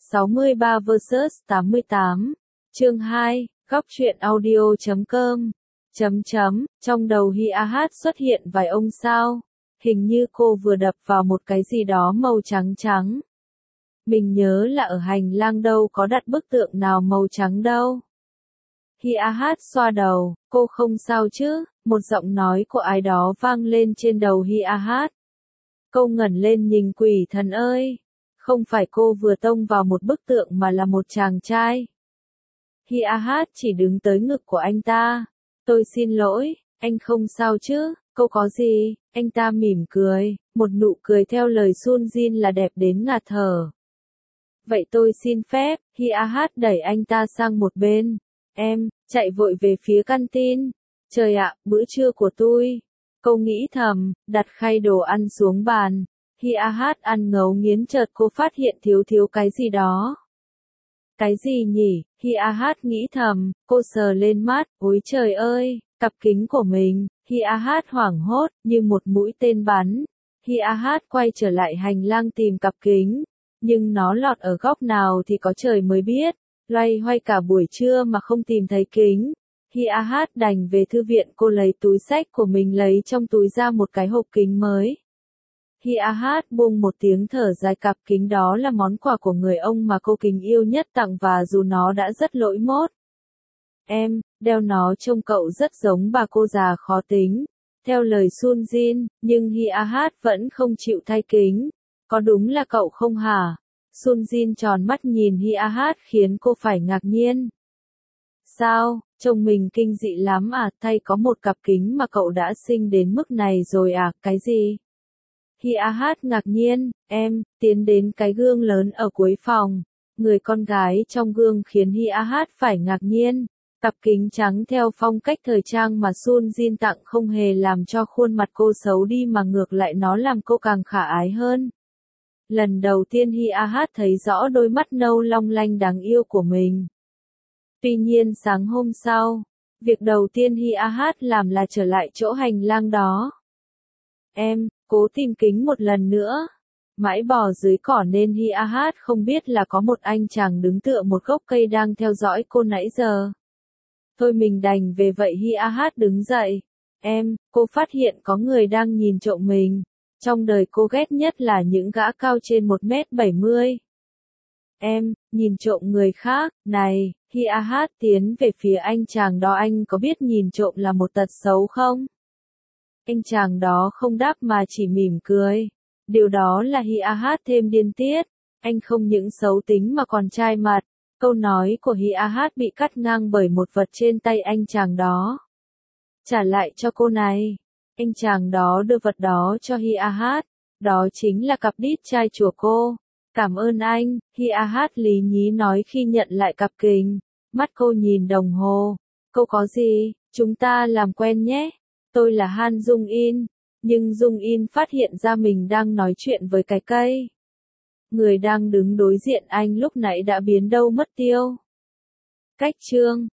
63 vs 88. Chương 2, góc truyện audio.com. Trong đầu Hi A Hát xuất hiện vài ông sao. Hình như cô vừa đập vào một cái gì đó màu trắng trắng. Mình nhớ là ở hành lang đâu có đặt bức tượng nào màu trắng đâu. Hi A Hát xoa đầu, cô không sao chứ? Một giọng nói của ai đó vang lên trên đầu Hi A Hát. Cô ngẩng lên nhìn quỷ thần ơi. Không phải cô vừa tông vào một bức tượng mà là một chàng trai. Hi A Hát chỉ đứng tới ngực của anh ta. Tôi xin lỗi, anh không sao chứ? Cô có gì? Anh ta mỉm cười, một nụ cười theo lời Sun Jin là đẹp đến ngạt thở. Vậy tôi xin phép. Hi A Hát đẩy anh ta sang một bên. Em, chạy vội về phía canteen. Trời ạ, bữa trưa của tôi. Cô nghĩ thầm, đặt khay đồ ăn xuống bàn. Hi A Hát ăn ngấu nghiến, chợt cô phát hiện thiếu cái gì đó. Cái gì nhỉ? Hi A Hát nghĩ thầm, cô sờ lên mắt, ôi trời ơi, cặp kính của mình. Hi A Hát hoảng hốt, như một mũi tên bắn. Hi A Hát quay trở lại hành lang tìm cặp kính, nhưng nó lọt ở góc nào thì có trời mới biết. Loay hoay cả buổi trưa mà không tìm thấy kính. Hi A Hát đành về thư viện, cô lấy túi xách của mình, lấy trong túi ra một cái hộp kính mới. Hi A Hát buông một tiếng thở dài, cặp kính đó là món quà của người ông mà cô kính yêu nhất tặng, và dù nó đã rất lỗi mốt. Em, đeo nó trông cậu rất giống bà cô già khó tính. Theo lời Sun Jin, nhưng Hi A Hát vẫn không chịu thay kính. Có đúng là cậu không hả? Sun Jin tròn mắt nhìn Hi A Hát khiến cô phải ngạc nhiên. Sao, trông mình kinh dị lắm à, thay có một cặp kính mà cậu đã xinh đến mức này rồi à, cái gì? Hi A Hát ngạc nhiên, em, tiến đến cái gương lớn ở cuối phòng. Người con gái trong gương khiến Hi A Hát phải ngạc nhiên. Cặp kính trắng theo phong cách thời trang mà Sun Jin tặng không hề làm cho khuôn mặt cô xấu đi, mà ngược lại nó làm cô càng khả ái hơn. Lần đầu tiên Hi A Hát thấy rõ đôi mắt nâu long lanh đáng yêu của mình. Tuy nhiên sáng hôm sau, việc đầu tiên Hi A Hát làm là trở lại chỗ hành lang đó. Em, cố tìm kính một lần nữa. Mãi bò dưới cỏ nên Hi A Hát không biết là có một anh chàng đứng tựa một gốc cây đang theo dõi cô nãy giờ. Thôi mình đành về vậy. Hi A Hát đứng dậy. Em, cô phát hiện có người đang nhìn trộm mình. Trong đời cô ghét nhất là những gã cao trên 1m70. Em, nhìn trộm người khác. Này, Hi A Hát tiến về phía anh chàng đó, anh có biết nhìn trộm là một tật xấu không? Anh chàng đó không đáp mà chỉ mỉm cười. Điều đó là Hi A Hát thêm điên tiết. Anh không những xấu tính mà còn chai mặt. Câu nói của Hi A Hát bị cắt ngang bởi một vật trên tay anh chàng đó. Trả lại cho cô này. Anh chàng đó đưa vật đó cho Hi A Hát. Đó chính là cặp đít chai chùa cô. Cảm ơn anh, Hi A Hát lý nhí nói khi nhận lại cặp kính. Mắt cô nhìn đồng hồ. Cô có gì, chúng ta làm quen nhé. Tôi là Han Dung In. Nhưng Dung In phát hiện ra mình đang nói chuyện với cái cây. Người đang đứng đối diện anh lúc nãy đã biến đâu mất tiêu. Cách chương